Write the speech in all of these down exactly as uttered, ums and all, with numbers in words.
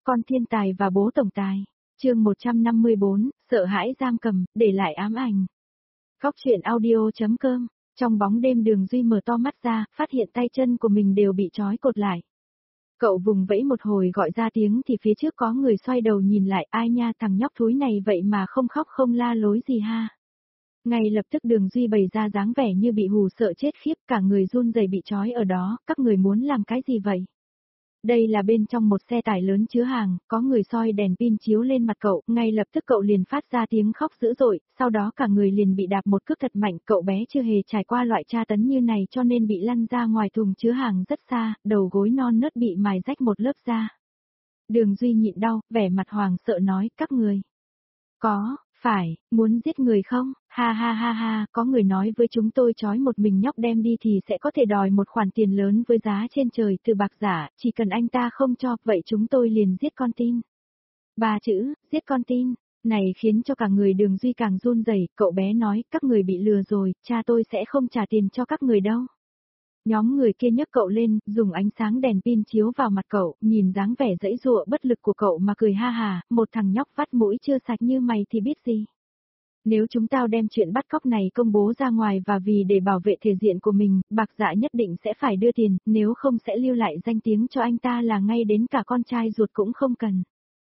Con thiên tài và bố tổng tài. Chương một trăm năm mươi bốn, sợ hãi giam cầm, để lại ám ảnh. Góc truyện audio chấm com. Trong bóng đêm Đường Duy mở to mắt ra, phát hiện tay chân của mình đều bị trói cột lại. Cậu vùng vẫy một hồi gọi ra tiếng thì phía trước có người xoay đầu nhìn lại, ai nha, thằng nhóc thúi này vậy mà không khóc không la lối gì ha. Ngay lập tức Đường Duy bày ra dáng vẻ như bị hù sợ chết khiếp, cả người run rẩy bị trói ở đó, các người muốn làm cái gì vậy? Đây là bên trong một xe tải lớn chứa hàng, có người soi đèn pin chiếu lên mặt cậu, ngay lập tức cậu liền phát ra tiếng khóc dữ dội, sau đó cả người liền bị đạp một cước thật mạnh, cậu bé chưa hề trải qua loại tra tấn như này cho nên bị lăn ra ngoài thùng chứa hàng rất xa, đầu gối non nớt bị mài rách một lớp da. Đường Duy nhịn đau, vẻ mặt hoàng sợ nói, các người. Có, phải, muốn giết người không? Ha ha ha ha, có người nói với chúng tôi trói một mình nhóc đem đi thì sẽ có thể đòi một khoản tiền lớn với giá trên trời từ bạc giả, chỉ cần anh ta không cho, vậy chúng tôi liền giết con tin. Ba chữ, giết con tin, này khiến cho cả người Đường Duy càng run rẩy. Cậu bé nói, các người bị lừa rồi, cha tôi sẽ không trả tiền cho các người đâu. Nhóm người kia nhấc cậu lên, dùng ánh sáng đèn pin chiếu vào mặt cậu, nhìn dáng vẻ dãy dụa bất lực của cậu mà cười ha hà, một thằng nhóc vắt mũi chưa sạch như mày thì biết gì. Nếu chúng tao đem chuyện bắt cóc này công bố ra ngoài và vì để bảo vệ thể diện của mình, bạc dạ nhất định sẽ phải đưa tiền, nếu không sẽ lưu lại danh tiếng cho anh ta là ngay đến cả con trai ruột cũng không cần.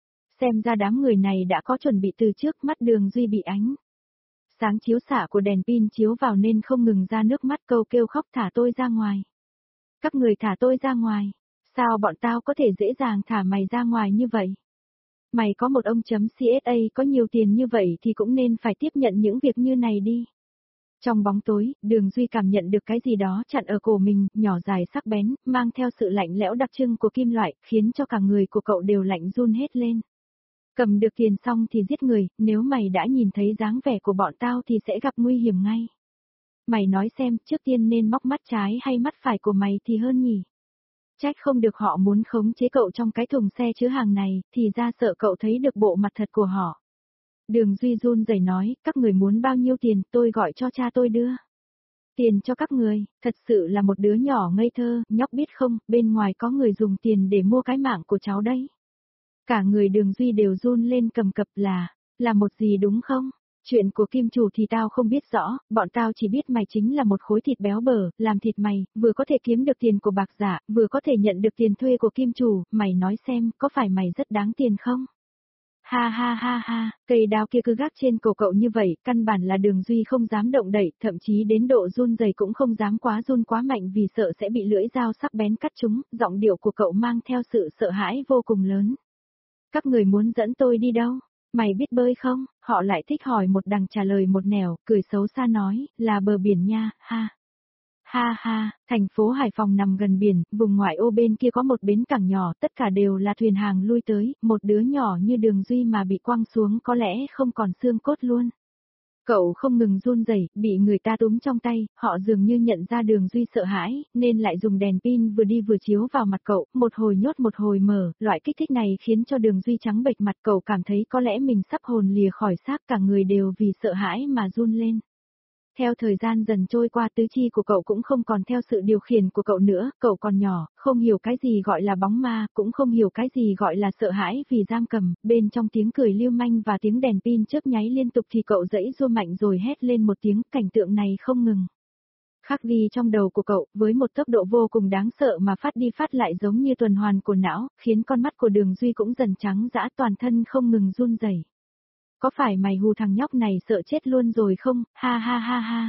Xem ra đám người này đã có chuẩn bị từ trước, mắt Đường Duy bị ánh sáng chiếu xạ của đèn pin chiếu vào nên không ngừng ra nước mắt, câu kêu khóc, thả tôi ra ngoài. Các người thả tôi ra ngoài. Sao bọn tao có thể dễ dàng thả mày ra ngoài như vậy? Mày có một ông chấm xê ét a có nhiều tiền như vậy thì cũng nên phải tiếp nhận những việc như này đi. Trong bóng tối, Đường Duy cảm nhận được cái gì đó chặn ở cổ mình, nhỏ dài sắc bén, mang theo sự lạnh lẽo đặc trưng của kim loại, khiến cho cả người của cậu đều lạnh run hết lên. Cầm được tiền xong thì giết người, nếu mày đã nhìn thấy dáng vẻ của bọn tao thì sẽ gặp nguy hiểm ngay. Mày nói xem, trước tiên nên móc mắt trái hay mắt phải của mày thì hơn nhỉ? Trách không được họ muốn khống chế cậu trong cái thùng xe chứa hàng này, thì ra sợ cậu thấy được bộ mặt thật của họ. Đường Duy run rẩy nói, các người muốn bao nhiêu tiền, tôi gọi cho cha tôi đưa. Tiền cho các người, thật sự là một đứa nhỏ ngây thơ, nhóc biết không, bên ngoài có người dùng tiền để mua cái mạng của cháu đấy. Cả người Đường Duy đều run lên cầm cập, là, là một gì đúng không? Chuyện của kim chủ thì tao không biết rõ, bọn tao chỉ biết mày chính là một khối thịt béo bở, làm thịt mày, vừa có thể kiếm được tiền của bạc giả, vừa có thể nhận được tiền thuê của kim chủ, mày nói xem, có phải mày rất đáng tiền không? Ha ha ha ha, cây đao kia cứ gác trên cổ cậu như vậy, căn bản là Đường Duy không dám động đậy, thậm chí đến độ run rẩy cũng không dám quá run quá mạnh vì sợ sẽ bị lưỡi dao sắc bén cắt trúng, giọng điệu của cậu mang theo sự sợ hãi vô cùng lớn. Các người muốn dẫn tôi đi đâu? Mày biết bơi không? Họ lại thích hỏi một đằng trả lời một nẻo, cười xấu xa nói, là bờ biển nha, ha. Ha ha, thành phố Hải Phòng nằm gần biển, vùng ngoại ô bên kia có một bến cảng nhỏ, tất cả đều là thuyền hàng lui tới, một đứa nhỏ như Đường Duy mà bị quăng xuống có lẽ không còn xương cốt luôn. Cậu không ngừng run rẩy, bị người ta túm trong tay, họ dường như nhận ra Đường Duy sợ hãi, nên lại dùng đèn pin vừa đi vừa chiếu vào mặt cậu, một hồi nhốt một hồi mở, loại kích thích này khiến cho Đường Duy trắng bệch mặt, cậu cảm thấy có lẽ mình sắp hồn lìa khỏi xác, cả người đều vì sợ hãi mà run lên. Theo thời gian dần trôi qua, tứ chi của cậu cũng không còn theo sự điều khiển của cậu nữa, cậu còn nhỏ, không hiểu cái gì gọi là bóng ma, cũng không hiểu cái gì gọi là sợ hãi vì giam cầm, bên trong tiếng cười lưu manh và tiếng đèn pin chớp nháy liên tục thì cậu giãy giụa mạnh rồi hét lên một tiếng, cảnh tượng này không ngừng khắc ghi trong đầu của cậu, với một tốc độ vô cùng đáng sợ mà phát đi phát lại giống như tuần hoàn của não, khiến con mắt của Đường Duy cũng dần trắng dã, toàn thân không ngừng run rẩy. Có phải mày hù thằng nhóc này sợ chết luôn rồi không, ha ha ha ha.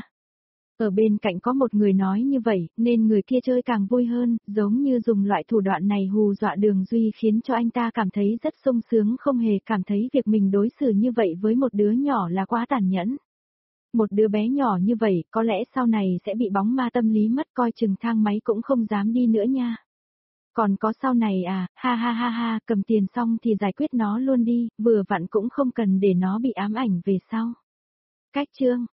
Ở bên cạnh có một người nói như vậy, nên người kia chơi càng vui hơn, giống như dùng loại thủ đoạn này hù dọa Đường Duy khiến cho anh ta cảm thấy rất sung sướng, không hề cảm thấy việc mình đối xử như vậy với một đứa nhỏ là quá tàn nhẫn. Một đứa bé nhỏ như vậy, có lẽ sau này sẽ bị bóng ma tâm lý mất, coi chừng thang máy cũng không dám đi nữa nha. Còn có sau này à, ha ha ha ha, cầm tiền xong thì giải quyết nó luôn đi, vừa vặn cũng không cần để nó bị ám ảnh về sau. Cách chương